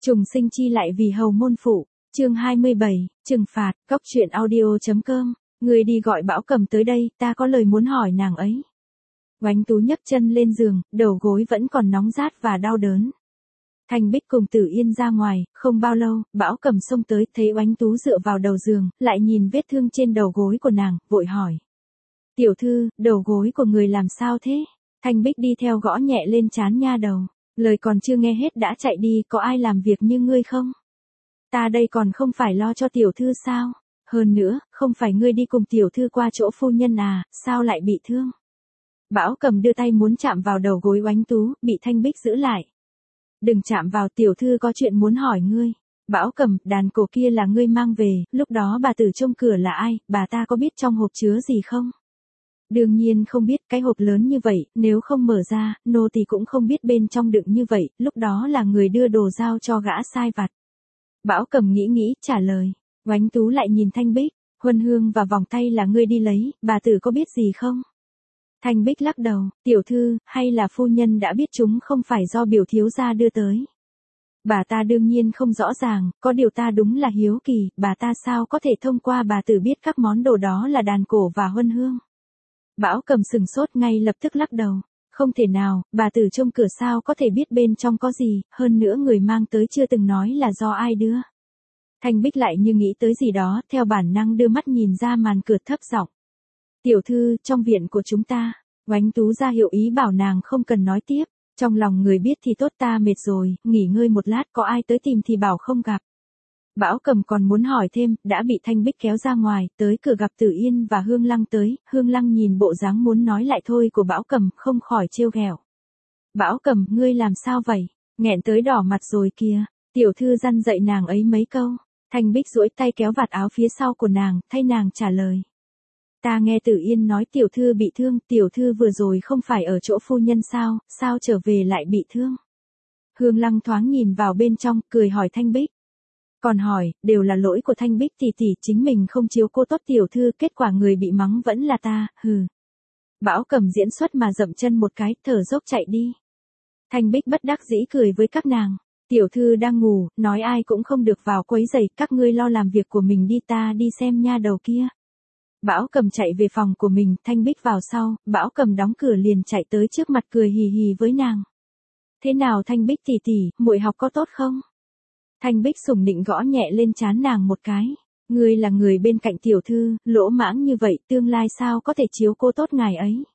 Trùng sinh chi lại vì hầu môn phụ, chương 27, trừng phạt, Cóc truyện audio.com, người đi gọi Bảo Cầm tới đây, ta có lời muốn hỏi nàng ấy. Oánh Tú nhấc chân lên giường, đầu gối vẫn còn nóng rát và đau đớn. Thanh Bích cùng Tử Yên ra ngoài, không bao lâu, Bảo Cầm xông tới, thấy Oánh Tú dựa vào đầu giường, lại nhìn vết thương trên đầu gối của nàng, vội hỏi. Tiểu thư, đầu gối của người làm sao thế? Thanh Bích đi theo gõ nhẹ lên trán nha đầu. Lời còn chưa nghe hết đã chạy đi, có ai làm việc như ngươi không? Ta đây còn không phải lo cho tiểu thư sao? Hơn nữa, không phải ngươi đi cùng tiểu thư qua chỗ phu nhân à, sao lại bị thương? Bảo Cầm đưa tay muốn chạm vào đầu gối Oánh Tú, bị Thanh Bích giữ lại. Đừng chạm vào, tiểu thư có chuyện muốn hỏi ngươi. Bảo Cầm, đàn cổ kia là ngươi mang về, lúc đó bà tử trông cửa là ai, bà ta có biết trong hộp chứa gì không? Đương nhiên không biết, cái hộp lớn như vậy, nếu không mở ra, nô tỳ cũng không biết bên trong đựng như vậy, lúc đó là người đưa đồ giao cho gã sai vặt. Bảo Cầm nghĩ, trả lời. Oánh Tú lại nhìn Thanh Bích, huân hương và vòng tay là ngươi đi lấy, bà tử có biết gì không? Thanh Bích lắc đầu, tiểu thư, hay là phu nhân đã biết chúng không phải do biểu thiếu gia đưa tới? Bà ta đương nhiên không rõ ràng, có điều ta đúng là hiếu kỳ, bà ta sao có thể thông qua bà tử biết các món đồ đó là đàn cổ và huân hương? Bảo Cầm sừng sốt ngay lập tức lắc đầu. Không thể nào, bà tử trông cửa sao có thể biết bên trong có gì, hơn nữa người mang tới chưa từng nói là do ai đưa. Thanh Bích lại như nghĩ tới gì đó, theo bản năng đưa mắt nhìn ra màn cửa thấp giọng. Tiểu thư, trong viện của chúng ta. Oánh Tú ra hiệu ý bảo nàng không cần nói tiếp. Trong lòng người biết thì tốt, ta mệt rồi, nghỉ ngơi một lát, có ai tới tìm thì bảo không gặp. Bảo Cầm còn muốn hỏi thêm, đã bị Thanh Bích kéo ra ngoài, tới cửa gặp Tử Yên và Hương Lăng tới, Hương Lăng nhìn bộ dáng muốn nói lại thôi của Bảo Cầm, không khỏi trêu ghẹo. Bảo Cầm, ngươi làm sao vậy? Nghẹn tới đỏ mặt rồi kìa. Tiểu thư răn dạy nàng ấy mấy câu. Thanh Bích duỗi tay kéo vạt áo phía sau của nàng, thay nàng trả lời. Ta nghe Tử Yên nói tiểu thư bị thương, tiểu thư vừa rồi không phải ở chỗ phu nhân sao trở về lại bị thương? Hương Lăng thoáng nhìn vào bên trong, cười hỏi Thanh Bích. Còn hỏi, đều là lỗi của Thanh Bích tỷ, chính mình không chiếu cô tốt tiểu thư, kết quả người bị mắng vẫn là ta, hừ. Bảo Cầm diễn xuất mà dậm chân một cái, thở dốc chạy đi. Thanh Bích bất đắc dĩ cười với các nàng. Tiểu thư đang ngủ, nói ai cũng không được vào quấy rầy, các ngươi lo làm việc của mình đi, ta đi xem nha đầu kia. Bảo Cầm chạy về phòng của mình, Thanh Bích vào sau, Bảo Cầm đóng cửa liền chạy tới trước mặt cười hì hì với nàng. Thế nào Thanh Bích tỷ, muội học có tốt không? Thanh Bích sủng nịnh gõ nhẹ lên trán nàng một cái. Ngươi là người bên cạnh tiểu thư, lỗ mãng như vậy, tương lai sao có thể chiếu cô tốt ngài ấy.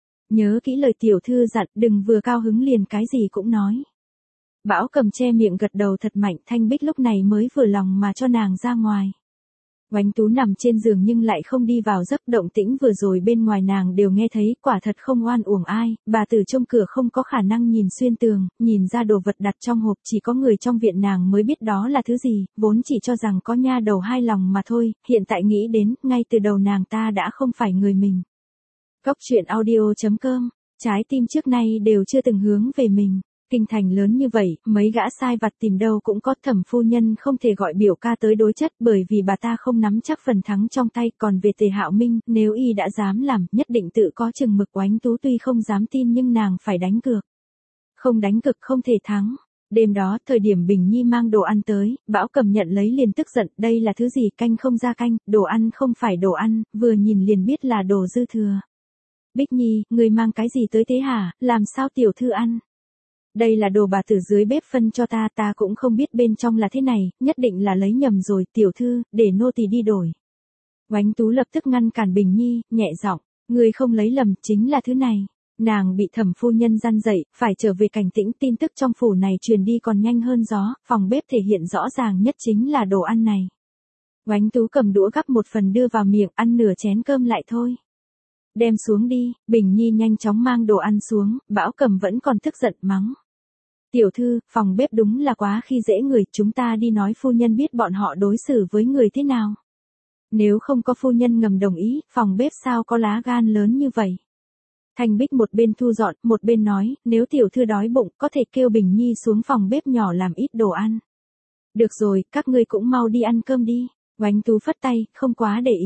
Nhớ kỹ lời tiểu thư dặn, đừng vừa cao hứng liền cái gì cũng nói. Bảo Cầm che miệng gật đầu thật mạnh, Thanh Bích lúc này mới vừa lòng mà cho nàng ra ngoài. Oánh Tú nằm trên giường nhưng lại không đi vào giấc, động tĩnh vừa rồi bên ngoài nàng đều nghe thấy, quả thật không oan uổng ai, bà tử trông cửa không có khả năng nhìn xuyên tường, nhìn ra đồ vật đặt trong hộp, chỉ có người trong viện nàng mới biết đó là thứ gì, vốn chỉ cho rằng có nha đầu hai lòng mà thôi, hiện tại nghĩ đến, ngay từ đầu nàng ta đã không phải người mình. Cóc truyện audio.com, trái tim trước nay đều chưa từng hướng về mình. Kinh thành lớn như vậy, mấy gã sai vặt tìm đâu cũng có, Thẩm phu nhân không thể gọi biểu ca tới đối chất bởi vì bà ta không nắm chắc phần thắng trong tay, còn về Tề Hạo Minh, nếu y đã dám làm, nhất định tự có chừng mực. Oánh Tú tuy không dám tin nhưng nàng phải đánh cược. Không đánh cược không thể thắng. Đêm đó, thời điểm Bình Nhi mang đồ ăn tới, Bảo Cầm nhận lấy liền tức giận, đây là thứ gì, canh không ra canh, đồ ăn không phải đồ ăn, vừa nhìn liền biết là đồ dư thừa. Bích Nhi, người mang cái gì tới thế hả, làm sao tiểu thư ăn? Đây là đồ bà tử dưới bếp phân cho ta cũng không biết bên trong là thế này, nhất định là lấy nhầm rồi, tiểu thư, để nô tỳ đi đổi. Oánh Tú lập tức ngăn cản Bình Nhi, nhẹ giọng, người không lấy lầm, chính là thứ này. Nàng bị Thẩm phu nhân răn dậy, phải trở về cảnh tĩnh, tin tức trong phủ này truyền đi còn nhanh hơn gió, phòng bếp thể hiện rõ ràng nhất chính là đồ ăn này. Oánh Tú cầm đũa gắp một phần đưa vào miệng, ăn nửa chén cơm lại thôi. Đem xuống đi, Bình Nhi nhanh chóng mang đồ ăn xuống, Bảo Cầm vẫn còn tức giận mắng. Tiểu thư, phòng bếp đúng là quá khi dễ người, chúng ta đi nói phu nhân biết bọn họ đối xử với người thế nào. Nếu không có phu nhân ngầm đồng ý, phòng bếp sao có lá gan lớn như vậy. Thanh Bích một bên thu dọn, một bên nói, nếu tiểu thư đói bụng, có thể kêu Bình Nhi xuống phòng bếp nhỏ làm ít đồ ăn. Được rồi, các ngươi cũng mau đi ăn cơm đi. Oánh Tú phất tay, không quá để ý.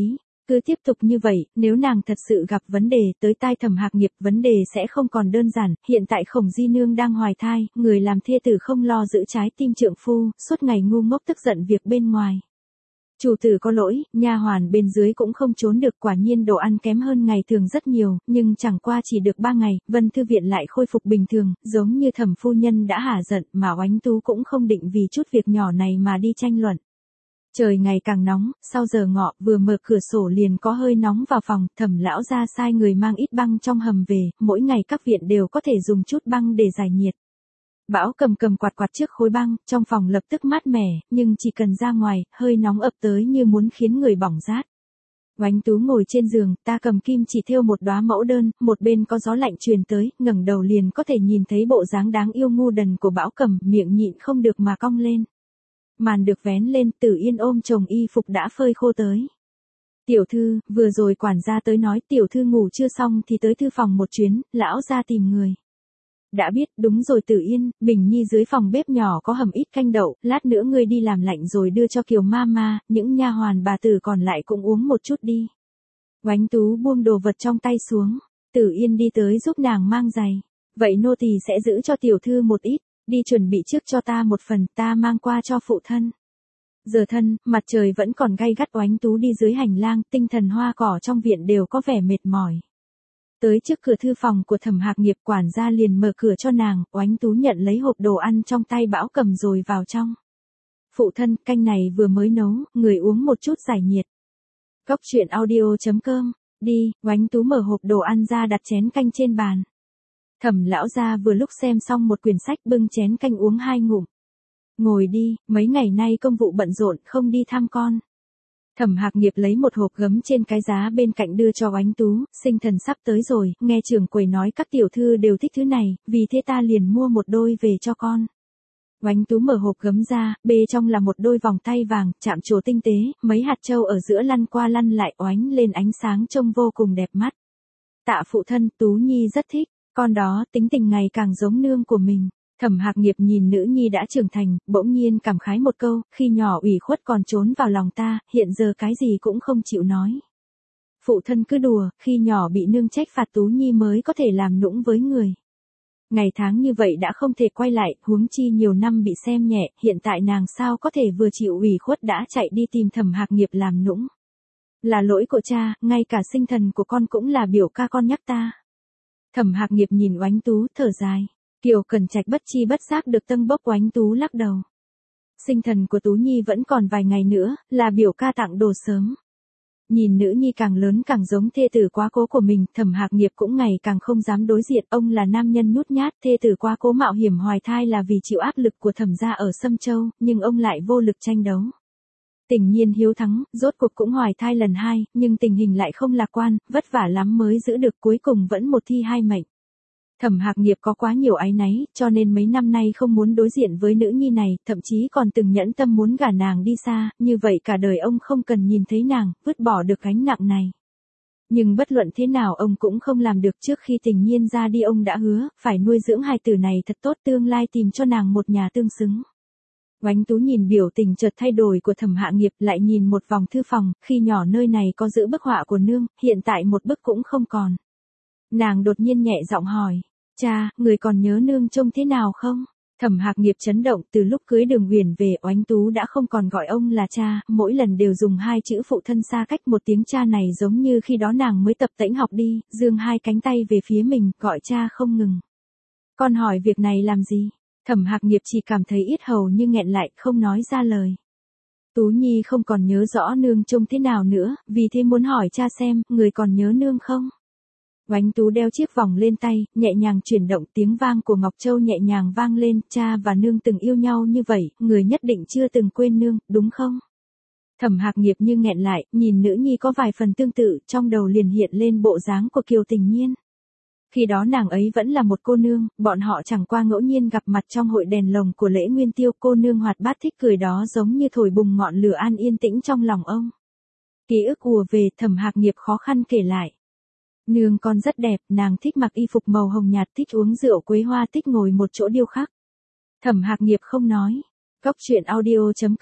Cứ tiếp tục như vậy, nếu nàng thật sự gặp vấn đề tới tai Thẩm Hạc Nghiệp, vấn đề sẽ không còn đơn giản, hiện tại Khổng Di Nương đang hoài thai, người làm thê tử không lo giữ trái tim trượng phu, suốt ngày ngu ngốc tức giận việc bên ngoài. Chủ tử có lỗi, nha hoàn bên dưới cũng không trốn được, quả nhiên đồ ăn kém hơn ngày thường rất nhiều, nhưng chẳng qua chỉ được 3 ngày, Vân Thư Viện lại khôi phục bình thường, giống như Thẩm phu nhân đã hả giận, mà Oánh Tú cũng không định vì chút việc nhỏ này mà đi tranh luận. Trời ngày càng nóng, sau giờ ngọ, vừa mở cửa sổ liền có hơi nóng vào phòng, Thẩm lão ra sai người mang ít băng trong hầm về, mỗi ngày các viện đều có thể dùng chút băng để giải nhiệt. Bảo Cầm cầm quạt quạt trước khối băng, trong phòng lập tức mát mẻ, nhưng chỉ cần ra ngoài, hơi nóng ập tới như muốn khiến người bỏng rát. Oánh Tú ngồi trên giường, ta cầm kim chỉ thêu một đóa mẫu đơn, một bên có gió lạnh truyền tới, ngẩng đầu liền có thể nhìn thấy bộ dáng đáng yêu ngu đần của Bảo Cầm, miệng nhịn không được mà cong lên. Màn được vén lên, Tử Yên ôm chồng y phục đã phơi khô tới. Tiểu thư, vừa rồi quản gia tới nói tiểu thư ngủ chưa xong thì tới thư phòng một chuyến, lão ra tìm người. Đã biết, đúng rồi Tử Yên, Bình Nhi dưới phòng bếp nhỏ có hầm ít canh đậu, lát nữa ngươi đi làm lạnh rồi đưa cho Kiều Mama, những nha hoàn bà tử còn lại cũng uống một chút đi. Oánh Tú buông đồ vật trong tay xuống, Tử Yên đi tới giúp nàng mang giày. Vậy nô tỳ sẽ giữ cho tiểu thư một ít, đi chuẩn bị trước cho ta một phần, ta mang qua cho phụ thân. Giờ thân, mặt trời vẫn còn gay gắt, Oánh Tú đi dưới hành lang, tinh thần hoa cỏ trong viện đều có vẻ mệt mỏi. Tới trước cửa thư phòng của Thẩm Hạc Nghiệp, quản gia liền mở cửa cho nàng, Oánh Tú nhận lấy hộp đồ ăn trong tay Bảo Cầm rồi vào trong. Phụ thân, canh này vừa mới nấu, người uống một chút giải nhiệt. Cốc truyện audio.com, đi, Oánh Tú mở hộp đồ ăn ra đặt chén canh trên bàn. Thẩm lão gia vừa lúc xem xong một quyển sách bưng chén canh uống 2 ngụm. Ngồi đi, mấy ngày nay công vụ bận rộn không đi thăm con. Thẩm Hạc Nghiệp lấy một hộp gấm trên cái giá bên cạnh đưa cho Oánh Tú, sinh thần sắp tới rồi, nghe trưởng quầy nói các tiểu thư đều thích thứ này, vì thế ta liền mua một đôi về cho con. Oánh Tú mở hộp gấm ra, bê trong là một đôi vòng tay vàng, chạm trổ tinh tế, mấy hạt châu ở giữa lăn qua lăn lại oánh lên ánh sáng trông vô cùng đẹp mắt. Tạ phụ thân, Tú Nhi rất thích, con đó tính tình ngày càng giống nương của mình. Thẩm Hạc Nghiệp nhìn nữ nhi đã trưởng thành, bỗng nhiên cảm khái một câu, khi nhỏ ủy khuất còn trốn vào lòng ta, hiện giờ cái gì cũng không chịu nói. Phụ thân cứ đùa, khi nhỏ bị nương trách phạt Tú Nhi mới có thể làm nũng với người. Ngày tháng như vậy đã không thể quay lại, huống chi nhiều năm bị xem nhẹ, hiện tại nàng sao có thể vừa chịu ủy khuất đã chạy đi tìm Thẩm Hạc Nghiệp làm nũng. Là lỗi của cha, ngay cả sinh thần của con cũng là biểu ca con nhắc ta. Thẩm Hạc Nghiệp nhìn Oánh Tú, thở dài. Kiều Cẩn Trạch bất chi bất giác được tâng bốc, Oánh Tú lắc đầu. Sinh thần của Tú Nhi vẫn còn vài ngày nữa, là biểu ca tặng đồ sớm. Nhìn nữ nhi càng lớn càng giống thê tử quá cố của mình, Thẩm Hạc Nghiệp cũng ngày càng không dám đối diện, ông là nam nhân nhút nhát, thê tử quá cố mạo hiểm hoài thai là vì chịu áp lực của Thẩm gia ở Sâm Châu, nhưng ông lại vô lực tranh đấu. Tình Nhiên hiếu thắng, rốt cuộc cũng hoài thai lần 2, nhưng tình hình lại không lạc quan, vất vả lắm mới giữ được, cuối cùng vẫn một thi 2 mệnh. Thẩm Hạc Nghiệp có quá nhiều áy náy, cho nên mấy năm nay không muốn đối diện với nữ nhi này, thậm chí còn từng nhẫn tâm muốn gả nàng đi xa, như vậy cả đời ông không cần nhìn thấy nàng, vứt bỏ được gánh nặng này. Nhưng bất luận thế nào ông cũng không làm được, trước khi Tình Nhiên ra đi ông đã hứa, phải nuôi dưỡng hài tử này thật tốt, tương lai tìm cho nàng một nhà tương xứng. Oánh Tú nhìn biểu tình chợt thay đổi của Thẩm Hạc Nghiệp, lại nhìn một vòng thư phòng, khi nhỏ nơi này có giữ bức họa của nương, hiện tại một bức cũng không còn. Nàng đột nhiên nhẹ giọng hỏi, cha, người còn nhớ nương trông thế nào không? Thẩm Hạc Nghiệp chấn động, từ lúc cưới Đường Huyền về, Oánh Tú đã không còn gọi ông là cha, mỗi lần đều dùng 2 chữ phụ thân xa cách, một tiếng cha này giống như khi đó nàng mới tập tễnh học đi, giương 2 cánh tay về phía mình, gọi cha không ngừng. Con hỏi việc này làm gì? Thẩm Hạc Nghiệp chỉ cảm thấy yết hầu như nghẹn lại, không nói ra lời. Tú Nhi không còn nhớ rõ nương trông thế nào nữa, vì thế muốn hỏi cha xem, người còn nhớ nương không? Oánh Tú đeo chiếc vòng lên tay, nhẹ nhàng chuyển động, tiếng vang của Ngọc Châu nhẹ nhàng vang lên, cha và nương từng yêu nhau như vậy, người nhất định chưa từng quên nương, đúng không? Thẩm Hạc Nghiệp như nghẹn lại, nhìn nữ nhi có vài phần tương tự, trong đầu liền hiện lên bộ dáng của Kiều Tình Nhiên. Khi đó nàng ấy vẫn là một cô nương, bọn họ chẳng qua ngẫu nhiên gặp mặt trong hội đèn lồng của lễ Nguyên Tiêu, cô nương hoạt bát thích cười đó giống như thổi bùng ngọn lửa an yên tĩnh trong lòng ông. Ký ức ùa về, Thẩm Hạc Nghiệp khó khăn kể lại. Nương con rất đẹp, nàng thích mặc y phục màu hồng nhạt, thích uống rượu quế hoa, thích ngồi một chỗ điêu khắc. Thẩm Hạc Nghiệp không nói. Cốc truyện audio.com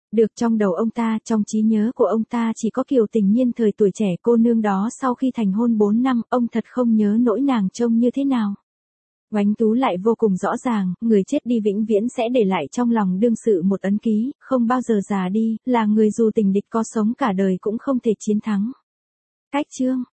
Được trong đầu ông ta, trong trí nhớ của ông ta chỉ có Kiều Tình Nhiên thời tuổi trẻ cô nương đó sau khi thành hôn 4 năm, ông thật không nhớ nỗi nàng trông như thế nào. Oánh Tú lại vô cùng rõ ràng, người chết đi vĩnh viễn sẽ để lại trong lòng đương sự một ấn ký, không bao giờ già đi, là người dù tình địch có sống cả đời cũng không thể chiến thắng. Cách chương